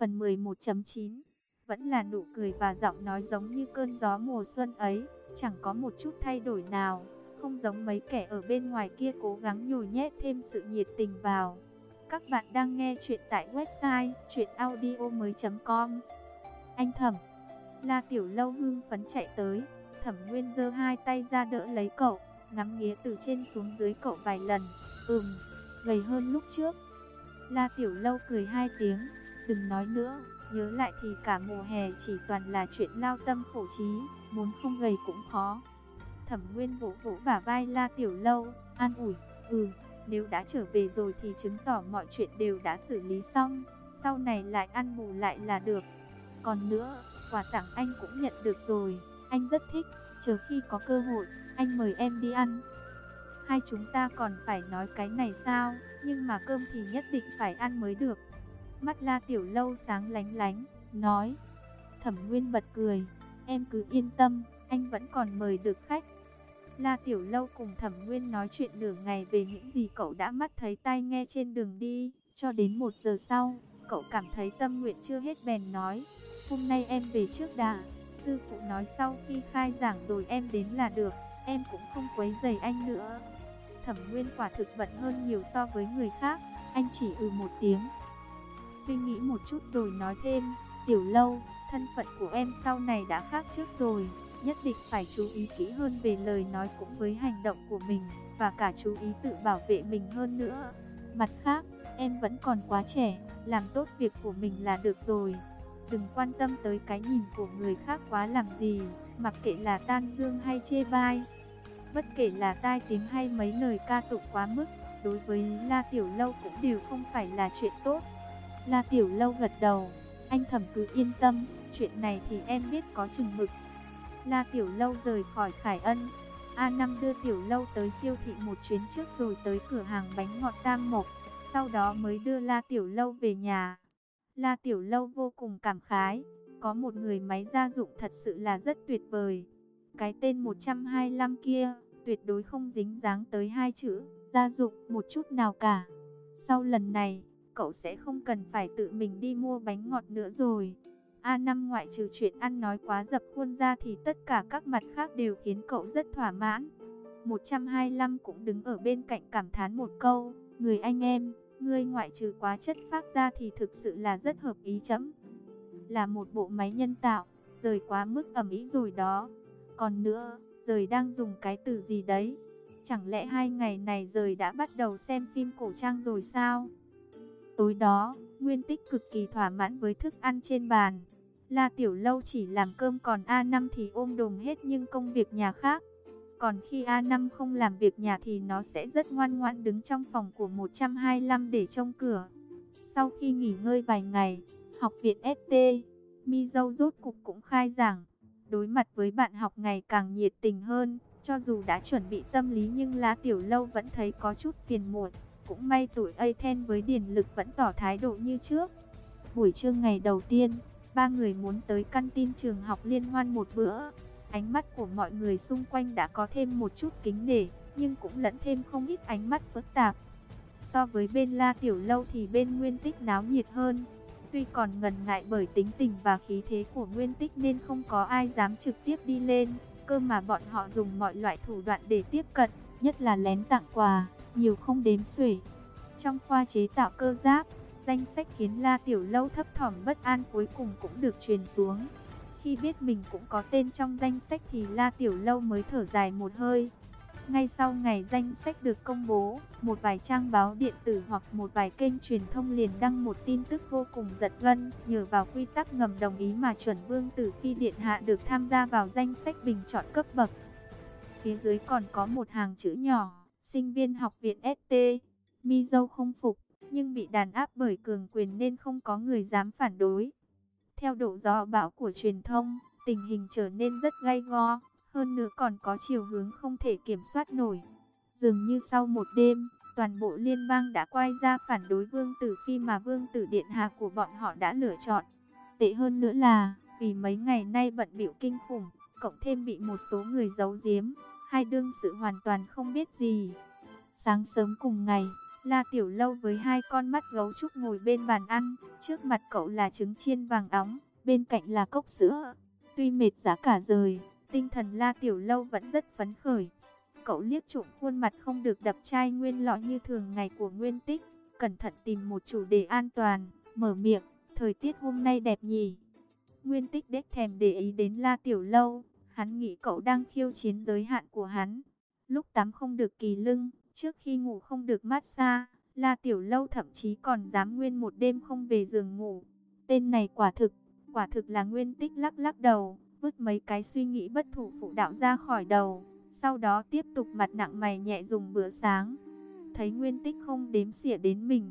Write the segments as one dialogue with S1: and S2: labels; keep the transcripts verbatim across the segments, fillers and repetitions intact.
S1: Phần mười một chấm chín. Vẫn là nụ cười và giọng nói giống như cơn gió mùa xuân ấy, chẳng có một chút thay đổi nào, không giống mấy kẻ ở bên ngoài kia cố gắng nhồi nhét thêm sự nhiệt tình vào. Các bạn đang nghe chuyện tại website truyện audio mới chấm com. Anh Thẩm. La Tiểu Lâu hưng phấn chạy tới, Thẩm Nguyên giơ hai tay ra đỡ lấy cậu, ngắm nghía từ trên xuống dưới cậu vài lần. Ừm, gầy hơn lúc trước. La Tiểu Lâu cười hai tiếng, đừng nói nữa, nhớ lại thì cả mùa hè chỉ toàn là chuyện lao tâm khổ trí, muốn không gầy cũng khó. Thẩm Nguyên vỗ vỗ bả vai La Tiểu Lâu, an ủi, ừ, nếu đã trở về rồi thì chứng tỏ mọi chuyện đều đã xử lý xong, sau này lại ăn bù lại là được. Còn nữa, quà tặng anh cũng nhận được rồi, anh rất thích, chờ khi có cơ hội, anh mời em đi ăn. Hai chúng ta còn phải nói cái này sao, nhưng mà cơm thì nhất định phải ăn mới được. Mắt La Tiểu Lâu sáng lánh lánh, nói. Thẩm Nguyên bật cười, em cứ yên tâm, anh vẫn còn mời được khách. La Tiểu Lâu cùng Thẩm Nguyên nói chuyện nửa ngày về những gì cậu đã mắt thấy tai nghe trên đường đi, cho đến một giờ sau, cậu cảm thấy tâm nguyện chưa hết bèn nói, hôm nay em về trước đã, sư phụ nói sau khi khai giảng rồi em đến là được, em cũng không quấy rầy anh nữa. Thẩm Nguyên quả thực bận hơn nhiều so với người khác, anh chỉ ừ một tiếng. Suy nghĩ một chút rồi nói thêm, Tiểu Lâu, thân phận của em sau này đã khác trước rồi, nhất định phải chú ý kỹ hơn về lời nói cũng với hành động của mình, và cả chú ý tự bảo vệ mình hơn nữa. Mặt khác, em vẫn còn quá trẻ, làm tốt việc của mình là được rồi. Đừng quan tâm tới cái nhìn của người khác quá làm gì, mặc kệ là tan dương hay chê bai. Bất kể là tai tiếng hay mấy lời ca tụng quá mức, đối với La Tiểu Lâu cũng đều không phải là chuyện tốt. La Tiểu Lâu gật đầu, anh Thẩm cứ yên tâm, chuyện này thì em biết có chừng mực. La Tiểu Lâu rời khỏi Khải Ân, A năm đưa Tiểu Lâu tới siêu thị một chuyến trước rồi tới cửa hàng bánh ngọt Tam Mộc, sau đó mới đưa La Tiểu Lâu về nhà. La Tiểu Lâu vô cùng cảm khái, có một người máy gia dụng thật sự là rất tuyệt vời. Cái tên một trăm hai mươi lăm kia, tuyệt đối không dính dáng tới hai chữ gia dụng một chút nào cả. Sau lần này, cậu sẽ không cần phải tự mình đi mua bánh ngọt nữa rồi. A năm ngoại trừ chuyện ăn nói quá dập khuôn ra thì tất cả các mặt khác đều khiến cậu rất thỏa mãn. một trăm hai mươi lăm cũng đứng ở bên cạnh cảm thán một câu, người anh em, ngươi ngoại trừ quá chất phác ra thì thực sự là rất hợp ý chấm. Là một bộ máy nhân tạo, rời quá mức ầm ĩ rồi đó. Còn nữa, rời đang dùng cái từ gì đấy? Chẳng lẽ hai ngày này rời đã bắt đầu xem phim cổ trang rồi sao? Tối đó, Nguyên Tích cực kỳ thỏa mãn với thức ăn trên bàn. La Tiểu Lâu chỉ làm cơm còn A năm thì ôm đồm hết những công việc nhà khác. Còn khi A năm không làm việc nhà thì nó sẽ rất ngoan ngoãn đứng trong phòng của một trăm hai mươi lăm để trông cửa. Sau khi nghỉ ngơi vài ngày, học viện ét tê, Mi Dâu rốt cục cũng khai giảng. Đối mặt với bạn học ngày càng nhiệt tình hơn, cho dù đã chuẩn bị tâm lý nhưng La Tiểu Lâu vẫn thấy có chút phiền muộn. Cũng may tụi Aten với Điền Lực vẫn tỏ thái độ như trước. Buổi trưa ngày đầu tiên, ba người muốn tới căn tin trường học liên hoan một bữa. Ánh mắt của mọi người xung quanh đã có thêm một chút kính nể, nhưng cũng lẫn thêm không ít ánh mắt phức tạp. So với bên La Tiểu Lâu thì bên Nguyên Tích náo nhiệt hơn. Tuy còn ngần ngại bởi tính tình và khí thế của Nguyên Tích nên không có ai dám trực tiếp đi lên, cơ mà bọn họ dùng mọi loại thủ đoạn để tiếp cận, nhất là lén tặng quà, nhiều không đếm xuể. Trong khoa chế tạo cơ giáp, danh sách khiến La Tiểu Lâu thấp thỏm bất an cuối cùng cũng được truyền xuống. Khi biết mình cũng có tên trong danh sách thì La Tiểu Lâu mới thở dài một hơi. Ngay sau ngày danh sách được công bố, một vài trang báo điện tử hoặc một vài kênh truyền thông liền đăng một tin tức vô cùng giật gân. Nhờ vào quy tắc ngầm đồng ý mà chuẩn Vương Tử Phi Điện Hạ được tham gia vào danh sách bình chọn cấp bậc. Phía dưới còn có một hàng chữ nhỏ, sinh viên học viện ét tê. Mi Dâu không phục, nhưng bị đàn áp bởi cường quyền nên không có người dám phản đối. Theo độ gió bão của truyền thông, tình hình trở nên rất gay go, hơn nữa còn có chiều hướng không thể kiểm soát nổi. Dường như sau một đêm, toàn bộ liên bang đã quay ra phản đối Vương Tử Phi mà Vương Tử Điện Hạ của bọn họ đã lựa chọn. Tệ hơn nữa là, vì mấy ngày nay bận bịu kinh khủng, cộng thêm bị một số người giấu giếm, hai đương sự hoàn toàn không biết gì. Sáng sớm cùng ngày, La Tiểu Lâu với hai con mắt gấu trúc ngồi bên bàn ăn, trước mặt cậu là trứng chiên vàng óng, bên cạnh là cốc sữa. Tuy mệt giá cả rời, tinh thần La Tiểu Lâu vẫn rất phấn khởi. Cậu liếc trộm khuôn mặt không được đập chai nguyên lọ như thường ngày của Nguyên Tích, cẩn thận tìm một chủ đề an toàn, mở miệng, thời tiết hôm nay đẹp nhỉ. Nguyên Tích đếch thèm để ý đến La Tiểu Lâu, hắn nghĩ cậu đang khiêu chiến giới hạn của hắn. Lúc tắm không được kỳ lưng, trước khi ngủ không được massage, La Tiểu Lâu thậm chí còn dám nguyên một đêm không về giường ngủ. Tên này quả thực, quả thực là Nguyên Tích lắc lắc đầu, vứt mấy cái suy nghĩ bất thủ phụ đạo ra khỏi đầu. Sau đó tiếp tục mặt nặng mày nhẹ dùng bữa sáng. Thấy Nguyên Tích không đếm xỉa đến mình,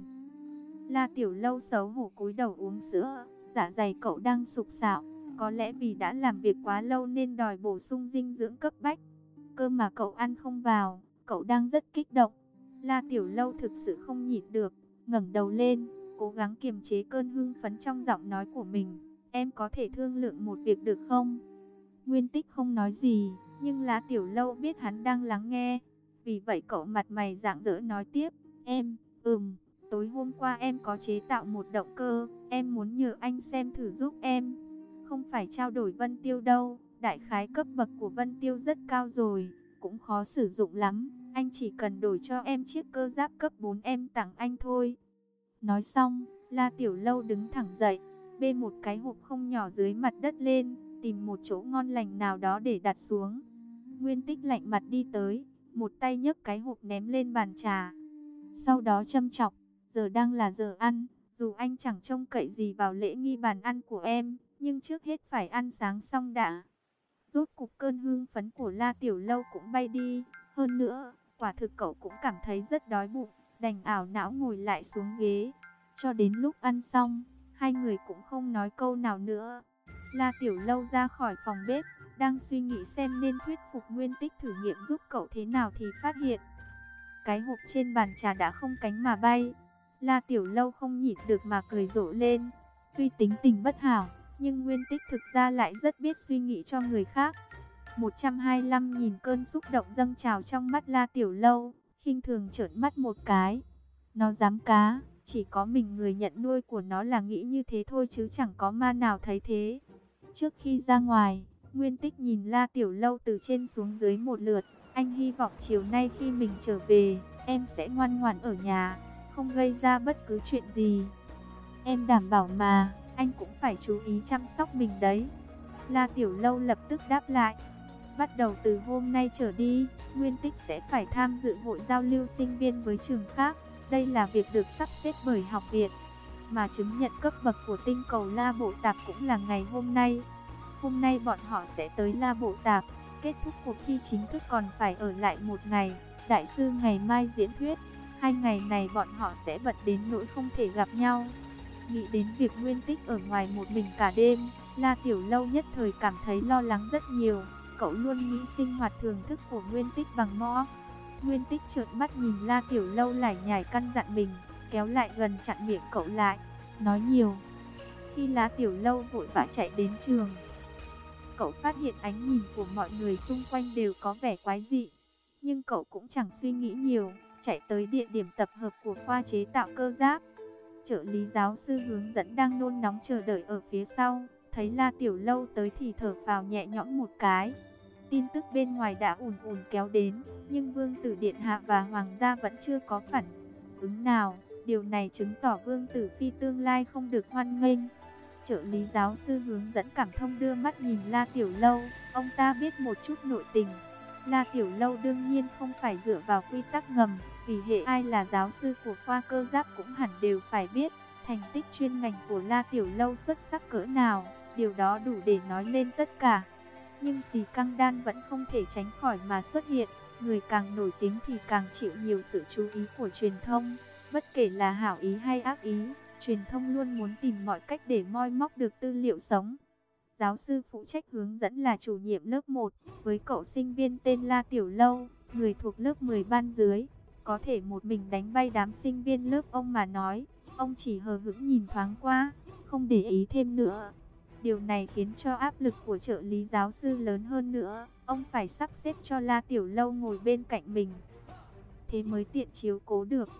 S1: La Tiểu Lâu xấu hổ cúi đầu uống sữa. Dạ dày cậu đang sục sạo, có lẽ vì đã làm việc quá lâu nên đòi bổ sung dinh dưỡng cấp bách. Cơm mà cậu ăn không vào, cậu đang rất kích động. La Tiểu Lâu thực sự không nhịn được, ngẩng đầu lên, cố gắng kiềm chế cơn hưng phấn trong giọng nói của mình. Em có thể thương lượng một việc được không? Nguyên Tích không nói gì, nhưng La Tiểu Lâu biết hắn đang lắng nghe. Vì vậy cậu mặt mày rạng rỡ nói tiếp, em, ừm, tối hôm qua em có chế tạo một động cơ, em muốn nhờ anh xem thử giúp em. Không phải trao đổi Vân Tiêu đâu, đại khái cấp bậc của Vân Tiêu rất cao rồi, cũng khó sử dụng lắm. Anh chỉ cần đổi cho em chiếc cơ giáp cấp bốn em tặng anh thôi. Nói xong, La Tiểu Lâu đứng thẳng dậy, bê một cái hộp không nhỏ dưới mặt đất lên, tìm một chỗ ngon lành nào đó để đặt xuống. Nguyên Tích lạnh mặt đi tới, một tay nhấc cái hộp ném lên bàn trà. Sau đó châm chọc, giờ đang là giờ ăn, dù anh chẳng trông cậy gì vào lễ nghi bàn ăn của em, nhưng trước hết phải ăn sáng xong đã. Rốt cục cơn hưng phấn của La Tiểu Lâu cũng bay đi, hơn nữa, quả thực cậu cũng cảm thấy rất đói bụng, đành ảo não ngồi lại xuống ghế. Cho đến lúc ăn xong, hai người cũng không nói câu nào nữa. La Tiểu Lâu ra khỏi phòng bếp, đang suy nghĩ xem nên thuyết phục Nguyên Tích thử nghiệm giúp cậu thế nào thì phát hiện cái hộp trên bàn trà đã không cánh mà bay. La Tiểu Lâu không nhịn được mà cười rộ lên. Tuy tính tình bất hảo, nhưng Nguyên Tích thực ra lại rất biết suy nghĩ cho người khác. một trăm hai mươi lăm nhìn cơn xúc động dâng trào trong mắt La Tiểu Lâu, khinh thường trợn mắt một cái. Nó dám cá, chỉ có mình người nhận nuôi của nó là nghĩ như thế thôi chứ chẳng có ma nào thấy thế. Trước khi ra ngoài, Nguyên Tích nhìn La Tiểu Lâu từ trên xuống dưới một lượt. Anh hy vọng chiều nay khi mình trở về, em sẽ ngoan ngoãn ở nhà, không gây ra bất cứ chuyện gì. Em đảm bảo mà, anh cũng phải chú ý chăm sóc mình đấy. La Tiểu Lâu lập tức đáp lại. Bắt đầu từ hôm nay trở đi, Nguyên Tích sẽ phải tham dự hội giao lưu sinh viên với trường khác. Đây là việc được sắp xếp bởi học viện, mà chứng nhận cấp bậc của tinh cầu La Bộ Tạp cũng là ngày hôm nay. Hôm nay bọn họ sẽ tới La Bộ Tạp, kết thúc cuộc thi chính thức còn phải ở lại một ngày. Đại sư ngày mai diễn thuyết, hai ngày này bọn họ sẽ bận đến nỗi không thể gặp nhau. Nghĩ đến việc Nguyên Tích ở ngoài một mình cả đêm, La Tiểu Lâu nhất thời cảm thấy lo lắng rất nhiều. Cậu luôn nghĩ sinh hoạt thường thức của Nguyên Tích bằng mõ. Nguyên Tích trợn mắt nhìn La Tiểu Lâu lải nhải căn dặn mình, kéo lại gần chặn miệng cậu lại, nói nhiều. Khi La Tiểu Lâu vội vã chạy đến trường, cậu phát hiện ánh nhìn của mọi người xung quanh đều có vẻ quái dị. Nhưng cậu cũng chẳng suy nghĩ nhiều, chạy tới địa điểm tập hợp của khoa chế tạo cơ giáp. Trợ lý giáo sư hướng dẫn đang nôn nóng chờ đợi ở phía sau, thấy La Tiểu Lâu tới thì thở phào nhẹ nhõm một cái. Tin tức bên ngoài đã ùn ùn kéo đến, nhưng Vương tử Điện Hạ và Hoàng gia vẫn chưa có phản ứng nào. Điều này chứng tỏ Vương tử Phi tương lai không được hoan nghênh. Trợ lý giáo sư hướng dẫn cảm thông đưa mắt nhìn La Tiểu Lâu, ông ta biết một chút nội tình. La Tiểu Lâu đương nhiên không phải dựa vào quy tắc ngầm, vì hệ ai là giáo sư của khoa cơ giáp cũng hẳn đều phải biết thành tích chuyên ngành của La Tiểu Lâu xuất sắc cỡ nào, điều đó đủ để nói lên tất cả. Nhưng Xì Căng Đan vẫn không thể tránh khỏi mà xuất hiện, người càng nổi tiếng thì càng chịu nhiều sự chú ý của truyền thông, bất kể là hảo ý hay ác ý, truyền thông luôn muốn tìm mọi cách để moi móc được tư liệu sống. Giáo sư phụ trách hướng dẫn là chủ nhiệm lớp một, với cậu sinh viên tên La Tiểu Lâu, người thuộc lớp mười ban dưới, có thể một mình đánh bay đám sinh viên lớp ông mà nói. Ông chỉ hờ hững nhìn thoáng qua, không để ý thêm nữa. Điều này khiến cho áp lực của trợ lý giáo sư lớn hơn nữa. Ông phải sắp xếp cho La Tiểu Lâu ngồi bên cạnh mình, thế mới tiện chiếu cố được.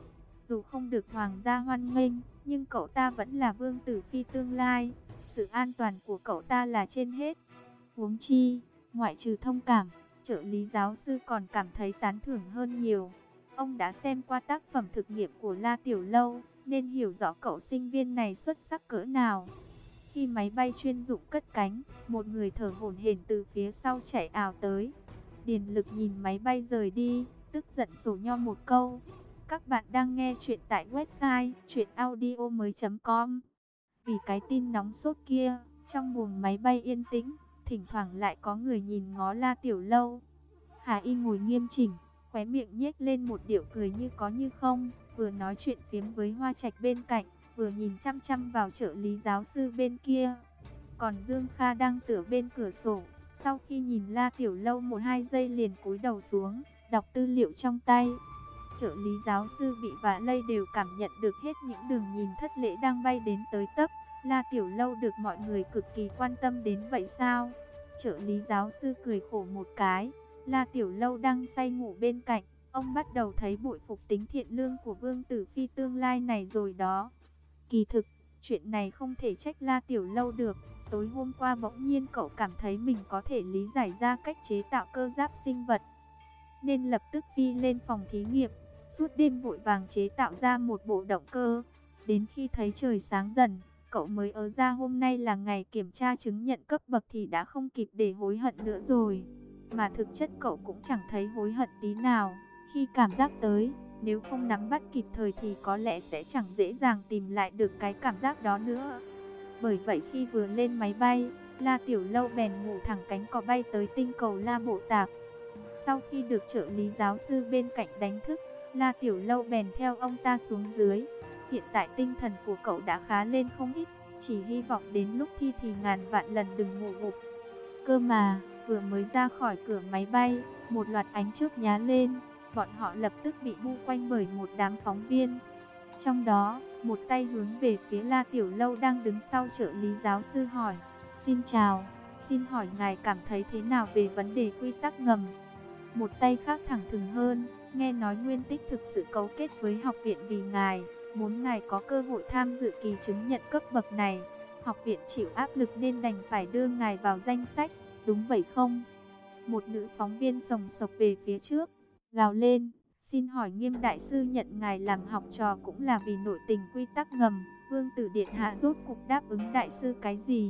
S1: Dù không được hoàng gia hoan nghênh, nhưng cậu ta vẫn là vương tử phi tương lai. Sự an toàn của cậu ta là trên hết. Huống chi, ngoại trừ thông cảm, trợ lý giáo sư còn cảm thấy tán thưởng hơn nhiều. Ông đã xem qua tác phẩm thực nghiệm của La Tiểu Lâu, nên hiểu rõ cậu sinh viên này xuất sắc cỡ nào. Khi máy bay chuyên dụng cất cánh, một người thở hổn hển từ phía sau chạy ào tới. Điền Lực nhìn máy bay rời đi, tức giận sổ nho một câu. Các bạn đang nghe chuyện tại website truyện audio mới chấm com. Vì cái tin nóng sốt kia, trong buồng máy bay yên tĩnh, thỉnh thoảng lại có người nhìn ngó La Tiểu Lâu. Hà Y ngồi nghiêm chỉnh, khóe miệng nhếch lên một điệu cười như có như không, vừa nói chuyện phiếm với Hoa Trạch bên cạnh, vừa nhìn chăm chăm vào trợ lý giáo sư bên kia. Còn Dương Kha đang tựa bên cửa sổ, sau khi nhìn La Tiểu Lâu một hai giây liền cúi đầu xuống, đọc tư liệu trong tay. Trợ lý giáo sư bị vạ lây đều cảm nhận được hết những đường nhìn thất lễ đang bay đến tới tấp. La Tiểu Lâu được mọi người cực kỳ quan tâm đến vậy sao? Trợ lý giáo sư cười khổ một cái. La Tiểu Lâu đang say ngủ bên cạnh, ông bắt đầu thấy bội phục tính thiện lương của vương tử phi tương lai này rồi đó. Kỳ thực, chuyện này không thể trách La Tiểu Lâu được. Tối hôm qua bỗng nhiên cậu cảm thấy mình có thể lý giải ra cách chế tạo cơ giáp sinh vật, nên lập tức phi lên phòng thí nghiệm, suốt đêm vội vàng chế tạo ra một bộ động cơ. Đến khi thấy trời sáng dần, cậu mới ớ ra hôm nay là ngày kiểm tra chứng nhận cấp bậc thì đã không kịp để hối hận nữa rồi. Mà thực chất cậu cũng chẳng thấy hối hận tí nào. Khi cảm giác tới, nếu không nắm bắt kịp thời thì có lẽ sẽ chẳng dễ dàng tìm lại được cái cảm giác đó nữa. Bởi vậy khi vừa lên máy bay, La Tiểu Lâu bèn ngủ thẳng cánh cò bay tới tinh cầu La Bộ Tạp. Sau khi được trợ lý giáo sư bên cạnh đánh thức, La Tiểu Lâu bèn theo ông ta xuống dưới. Hiện tại tinh thần của cậu đã khá lên không ít, chỉ hy vọng đến lúc thi thì ngàn vạn lần đừng ngủ gục. Cơ mà, vừa mới ra khỏi cửa máy bay, một loạt ánh chớp nhá lên, bọn họ lập tức bị bu quanh bởi một đám phóng viên. Trong đó, một tay hướng về phía La Tiểu Lâu đang đứng sau trợ lý giáo sư hỏi: "Xin chào, xin hỏi ngài cảm thấy thế nào về vấn đề quy tắc ngầm?" Một tay khác thẳng thừng hơn: "Nghe nói Nguyên Tích thực sự cấu kết với học viện vì ngài, muốn ngài có cơ hội tham dự kỳ chứng nhận cấp bậc này. Học viện chịu áp lực nên đành phải đưa ngài vào danh sách, đúng vậy không?" Một nữ phóng viên sồng sộc về phía trước, gào lên: "Xin hỏi Nghiêm đại sư nhận ngài làm học trò cũng là vì nội tình quy tắc ngầm, Vương tử điện hạ rốt cục đáp ứng đại sư cái gì?"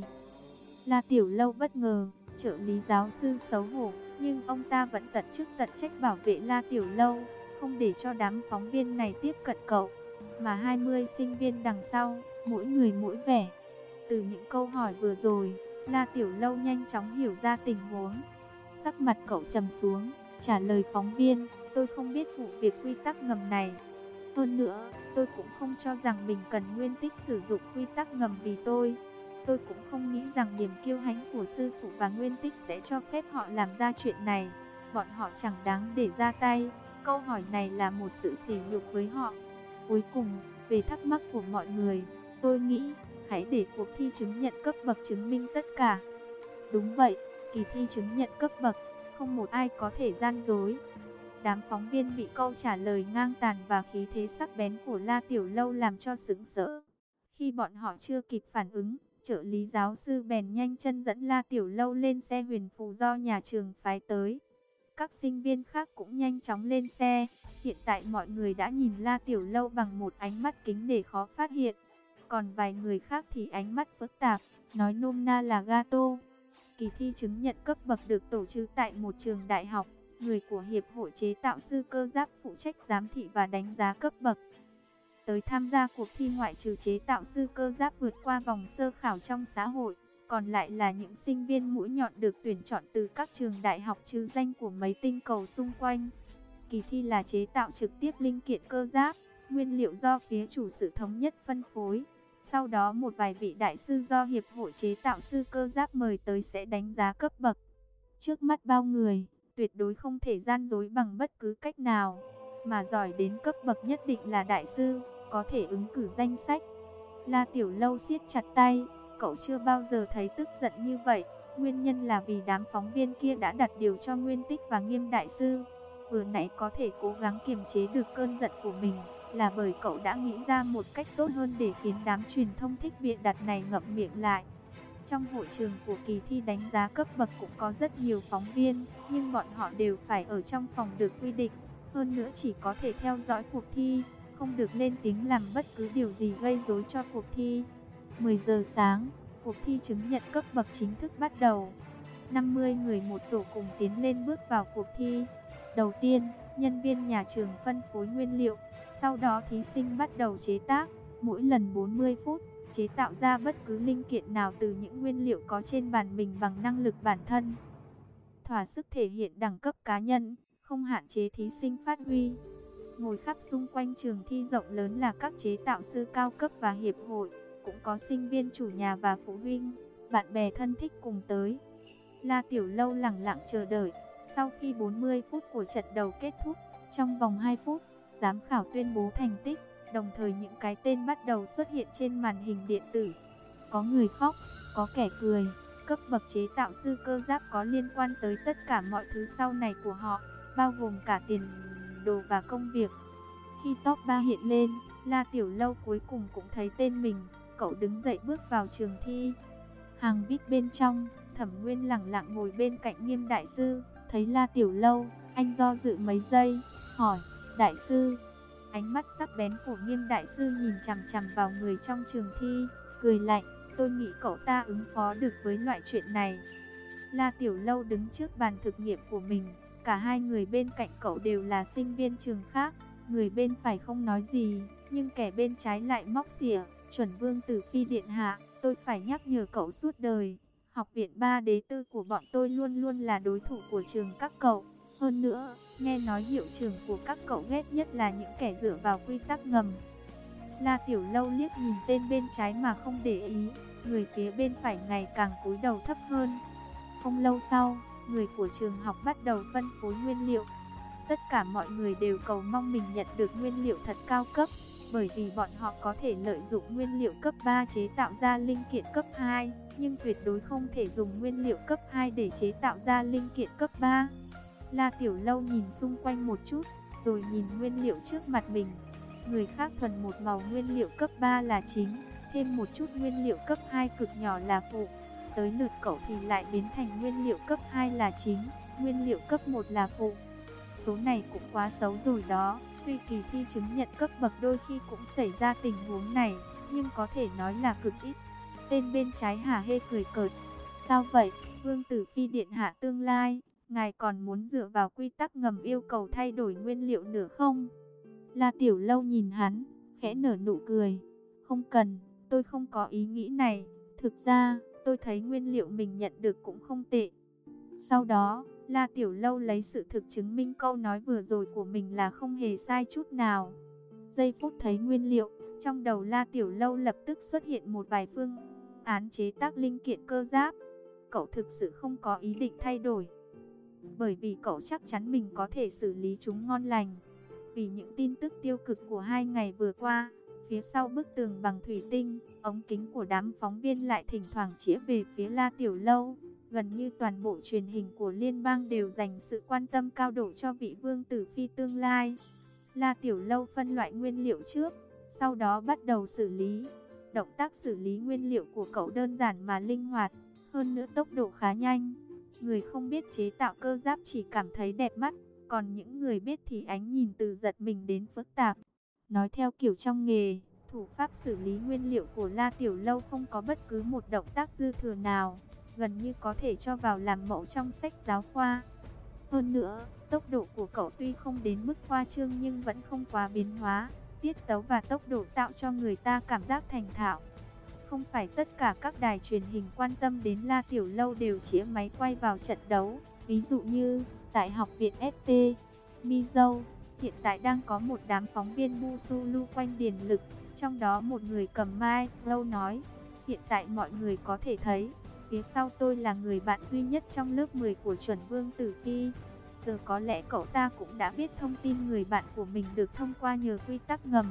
S1: La Tiểu Lâu bất ngờ, trợ lý giáo sư xấu hổ, nhưng ông ta vẫn tận chức tận trách bảo vệ La Tiểu Lâu, không để cho đám phóng viên này tiếp cận cậu. Mà hai mươi sinh viên đằng sau, mỗi người mỗi vẻ. Từ những câu hỏi vừa rồi, La Tiểu Lâu nhanh chóng hiểu ra tình huống. Sắc mặt cậu trầm xuống, trả lời phóng viên: "Tôi không biết vụ việc quy tắc ngầm này. Hơn nữa, tôi cũng không cho rằng mình cần Nguyên Tích sử dụng quy tắc ngầm vì tôi. Tôi cũng không nghĩ rằng niềm kiêu hãnh của sư phụ và Nguyên Tích sẽ cho phép họ làm ra chuyện này. Bọn họ chẳng đáng để ra tay. Câu hỏi này là một sự sỉ nhục với họ. Cuối cùng, về thắc mắc của mọi người, tôi nghĩ hãy để cuộc thi chứng nhận cấp bậc chứng minh tất cả." Đúng vậy, kỳ thi chứng nhận cấp bậc, không một ai có thể gian dối. Đám phóng viên bị câu trả lời ngang tàn và khí thế sắc bén của La Tiểu Lâu làm cho sững sờ. Khi bọn họ chưa kịp phản ứng, trợ lý giáo sư bèn nhanh chân dẫn La Tiểu Lâu lên xe huyền phù do nhà trường phái tới. Các sinh viên khác cũng nhanh chóng lên xe. Hiện tại mọi người đã nhìn La Tiểu Lâu bằng một ánh mắt kính để khó phát hiện. Còn vài người khác thì ánh mắt phức tạp, nói nôm na là gato. Kỳ thi chứng nhận cấp bậc được tổ chức tại một trường đại học. Người của Hiệp hội chế tạo sư cơ giáp phụ trách giám thị và đánh giá cấp bậc. Tới tham gia cuộc thi ngoại trừ chế tạo sư cơ giáp vượt qua vòng sơ khảo trong xã hội, còn lại là những sinh viên mũi nhọn được tuyển chọn từ các trường đại học trừ danh của mấy tinh cầu xung quanh. Kỳ thi là chế tạo trực tiếp linh kiện cơ giáp, nguyên liệu do phía chủ sự thống nhất phân phối. Sau đó một vài vị đại sư do Hiệp hội chế tạo sư cơ giáp mời tới sẽ đánh giá cấp bậc. Trước mắt bao người, tuyệt đối không thể gian dối bằng bất cứ cách nào. Mà giỏi đến cấp bậc nhất định là đại sư, có thể ứng cử danh sách. La Tiểu Lâu siết chặt tay, cậu chưa bao giờ thấy tức giận như vậy. Nguyên nhân là vì đám phóng viên kia đã đặt điều cho Nguyên Tích và Nghiêm đại sư. Vừa nãy có thể cố gắng kiềm chế được cơn giận của mình, là bởi cậu đã nghĩ ra một cách tốt hơn để khiến đám truyền thông thích bịa đặt này ngậm miệng lại. Trong hội trường của kỳ thi đánh giá cấp bậc cũng có rất nhiều phóng viên, nhưng bọn họ đều phải ở trong phòng được quy định. Hơn nữa chỉ có thể theo dõi cuộc thi, không được lên tiếng làm bất cứ điều gì gây rối cho cuộc thi. mười giờ sáng, cuộc thi chứng nhận cấp bậc chính thức bắt đầu. năm mươi người một tổ cùng tiến lên bước vào cuộc thi. Đầu tiên, nhân viên nhà trường phân phối nguyên liệu, sau đó thí sinh bắt đầu chế tác, mỗi lần bốn mươi phút, chế tạo ra bất cứ linh kiện nào từ những nguyên liệu có trên bàn mình bằng năng lực bản thân. Thỏa sức thể hiện đẳng cấp cá nhân, không hạn chế thí sinh phát huy. Ngồi khắp xung quanh trường thi rộng lớn là các chế tạo sư cao cấp và hiệp hội, cũng có sinh viên, chủ nhà và phụ huynh, bạn bè thân thích cùng tới. La Tiểu Lâu lẳng lặng chờ đợi. Sau khi bốn mươi phút của trận đầu kết thúc, trong vòng hai phút, giám khảo tuyên bố thành tích, đồng thời những cái tên bắt đầu xuất hiện trên màn hình điện tử. Có người khóc, có kẻ cười. Cấp bậc chế tạo sư cơ giáp có liên quan tới tất cả mọi thứ sau này của họ, bao gồm cả tiền đồ và công việc. Khi top ba hiện lên, La Tiểu Lâu cuối cùng cũng thấy tên mình. Cậu đứng dậy bước vào trường thi. Hàng vê i pê bên trong, Thẩm Nguyên lẳng lặng ngồi bên cạnh Nghiêm đại sư. Thấy La Tiểu Lâu, anh do dự mấy giây, hỏi: đại sư? Ánh mắt sắc bén của Nghiêm đại sư nhìn chằm chằm vào người trong trường thi, cười lạnh: tôi nghĩ cậu ta ứng phó được với loại chuyện này. La Tiểu Lâu đứng trước bàn thực nghiệm của mình. Cả hai người bên cạnh cậu đều là sinh viên trường khác. Người bên phải không nói gì, nhưng kẻ bên trái lại móc xỉa: Chuẩn Vương Tử Phi điện hạ, tôi phải nhắc nhở cậu suốt đời, học viện Ba Đế Tư của bọn tôi luôn luôn là đối thủ của trường các cậu. Hơn nữa, nghe nói hiệu trưởng của các cậu ghét nhất là những kẻ dựa vào quy tắc ngầm. La Tiểu Lâu liếc nhìn tên bên trái mà không để ý, người phía bên phải ngày càng cúi đầu thấp hơn. Không lâu sau, người của trường học bắt đầu phân phối nguyên liệu. Tất cả mọi người đều cầu mong mình nhận được nguyên liệu thật cao cấp, bởi vì bọn họ có thể lợi dụng nguyên liệu cấp ba chế tạo ra linh kiện cấp hai, nhưng tuyệt đối không thể dùng nguyên liệu cấp hai để chế tạo ra linh kiện cấp ba. La Tiểu Lâu nhìn xung quanh một chút, rồi nhìn nguyên liệu trước mặt mình. Người khác thuần một màu nguyên liệu cấp ba là chính, thêm một chút nguyên liệu cấp hai cực nhỏ là phụ. Tới lượt cậu thì lại biến thành nguyên liệu cấp hai là chính, nguyên liệu cấp một là phụ. Số này cũng quá xấu rồi đó. Tuy kỳ thi chứng nhận cấp bậc đôi khi cũng xảy ra tình huống này, nhưng có thể nói là cực ít. Tên bên trái hả hê cười cợt: sao vậy, Vương Tử Phi điện hạ tương lai, ngài còn muốn dựa vào quy tắc ngầm yêu cầu thay đổi nguyên liệu nữa không? La Tiểu Lâu nhìn hắn, khẽ nở nụ cười: không cần, tôi không có ý nghĩ này. Thực ra, tôi thấy nguyên liệu mình nhận được cũng không tệ. Sau đó, La Tiểu Lâu lấy sự thực chứng minh câu nói vừa rồi của mình là không hề sai chút nào. Giây phút thấy nguyên liệu, trong đầu La Tiểu Lâu lập tức xuất hiện một vài phương án chế tác linh kiện cơ giáp. Cậu thực sự không có ý định thay đổi, bởi vì cậu chắc chắn mình có thể xử lý chúng ngon lành. Vì những tin tức tiêu cực của hai ngày vừa qua, phía sau bức tường bằng thủy tinh, ống kính của đám phóng viên lại thỉnh thoảng chĩa về phía La Tiểu Lâu. Gần như toàn bộ truyền hình của liên bang đều dành sự quan tâm cao độ cho vị Vương Tử Phi tương lai. La Tiểu Lâu phân loại nguyên liệu trước, sau đó bắt đầu xử lý. Động tác xử lý nguyên liệu của cậu đơn giản mà linh hoạt, hơn nữa tốc độ khá nhanh. Người không biết chế tạo cơ giáp chỉ cảm thấy đẹp mắt, còn những người biết thì ánh nhìn từ giật mình đến phức tạp. Nói theo kiểu trong nghề, thủ pháp xử lý nguyên liệu của La Tiểu Lâu không có bất cứ một động tác dư thừa nào, gần như có thể cho vào làm mẫu trong sách giáo khoa. Hơn nữa, tốc độ của cậu tuy không đến mức khoa trương nhưng vẫn không quá biến hóa, tiết tấu và tốc độ tạo cho người ta cảm giác thành thạo. Không phải tất cả các đài truyền hình quan tâm đến La Tiểu Lâu đều chĩa máy quay vào trận đấu. Ví dụ như, tại học viện ét tê, Mizou, hiện tại đang có một đám phóng viên bu su lu quanh điền lực, trong đó một người cầm mic lâu nói: hiện tại mọi người có thể thấy, phía sau tôi là người bạn duy nhất trong lớp mười của Chuẩn Vương Tử Phi. Giờ có lẽ cậu ta cũng đã biết thông tin người bạn của mình được thông qua nhờ quy tắc ngầm.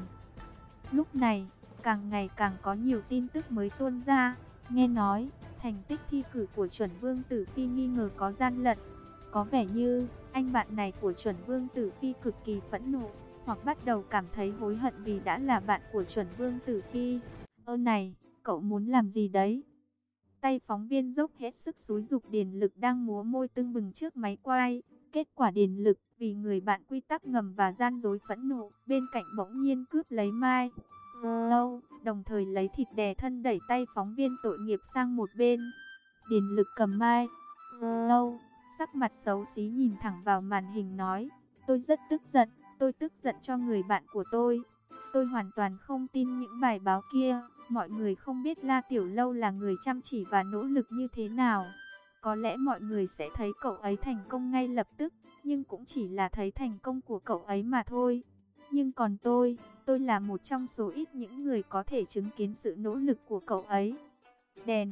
S1: Lúc này, càng ngày càng có nhiều tin tức mới tuôn ra. Nghe nói, thành tích thi cử của Chuẩn Vương Tử Phi nghi ngờ có gian lận. Có vẻ như, anh bạn này của Chuẩn Vương Tử Phi cực kỳ phẫn nộ. hoặc bắt đầu cảm thấy hối hận vì đã là bạn của Chuẩn Vương Tử Phi. Ơ này, cậu muốn làm gì đấy? Tay phóng viên dốc hết sức xúi giục Điền Lực đang múa môi tưng bừng trước máy quay. Kết quả Điền Lực vì người bạn quy tắc ngầm và gian dối phẫn nộ, bên cạnh bỗng nhiên cướp lấy Mai Lâu, đồng thời lấy thịt đè thân đẩy tay phóng viên tội nghiệp sang một bên. Điền Lực cầm Mai Lâu, sắc mặt xấu xí nhìn thẳng vào màn hình nói: tôi rất tức giận, tôi tức giận cho người bạn của tôi. Tôi hoàn toàn không tin những bài báo kia. Mọi người không biết La Tiểu Lâu là người chăm chỉ và nỗ lực như thế nào. Có lẽ mọi người sẽ thấy cậu ấy thành công ngay lập tức, nhưng cũng chỉ là thấy thành công của cậu ấy mà thôi. Nhưng còn tôi, tôi là một trong số ít những người có thể chứng kiến sự nỗ lực của cậu ấy. Đèn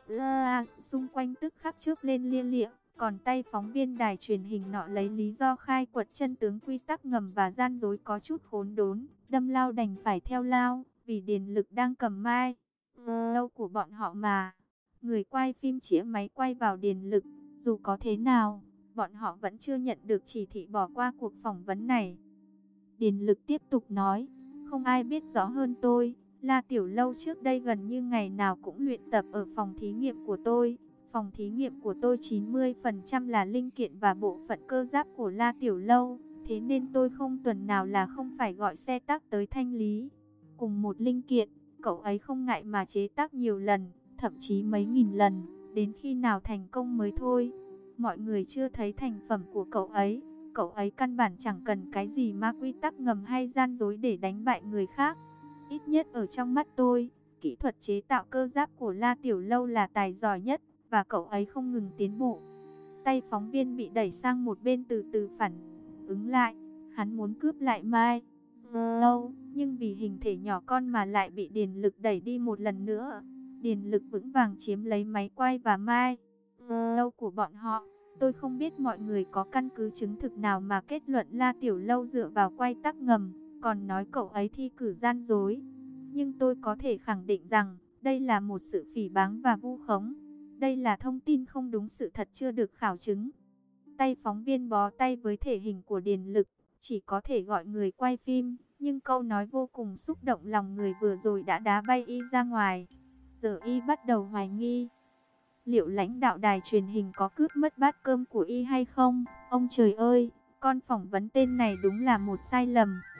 S1: la xung quanh tức khắc chớp lên lia lịa, còn tay phóng viên đài truyền hình nọ lấy lý do khai quật chân tướng quy tắc ngầm và gian dối có chút khốn đốn, đâm lao đành phải theo lao, vì Điền Lực đang cầm Mai Lâu của bọn họ mà. Người quay phim chĩa máy quay vào Điền Lực, dù có thế nào, bọn họ vẫn chưa nhận được chỉ thị bỏ qua cuộc phỏng vấn này. Điền Lực tiếp tục nói: không ai biết rõ hơn tôi, La Tiểu Lâu trước đây gần như ngày nào cũng luyện tập ở phòng thí nghiệm của tôi. Phòng thí nghiệm của tôi chín mươi phần trăm là linh kiện và bộ phận cơ giáp của La Tiểu Lâu, thế nên tôi không tuần nào là không phải gọi xe tác tới thanh lý. Cùng một linh kiện, cậu ấy không ngại mà chế tác nhiều lần, thậm chí mấy nghìn lần, đến khi nào thành công mới thôi. Mọi người chưa thấy thành phẩm của cậu ấy, cậu ấy căn bản chẳng cần cái gì mà quy tắc ngầm hay gian dối để đánh bại người khác. Ít nhất ở trong mắt tôi, kỹ thuật chế tạo cơ giáp của La Tiểu Lâu là tài giỏi nhất, và cậu ấy không ngừng tiến bộ. Tay phóng viên bị đẩy sang một bên từ từ phản ứng lại, hắn muốn cướp lại Mai Lâu, nhưng vì hình thể nhỏ con mà lại bị Điền Lực đẩy đi một lần nữa. Điền Lực vững vàng chiếm lấy máy quay và Mai Lâu của bọn họ. Tôi không biết mọi người có căn cứ chứng thực nào mà kết luận La Tiểu Lâu dựa vào quay tắc ngầm, còn nói cậu ấy thi cử gian dối. Nhưng tôi có thể khẳng định rằng, đây là một sự phỉ báng và vu khống. Đây là thông tin không đúng sự thật chưa được khảo chứng. Tay phóng viên bó tay với thể hình của Điền Lực, chỉ có thể gọi người quay phim. Nhưng câu nói vô cùng xúc động lòng người vừa rồi đã đá bay y ra ngoài. Giờ y bắt đầu hoài nghi, liệu lãnh đạo đài truyền hình có cướp mất bát cơm của y hay không? Ông trời ơi, con phỏng vấn tên này đúng là một sai lầm.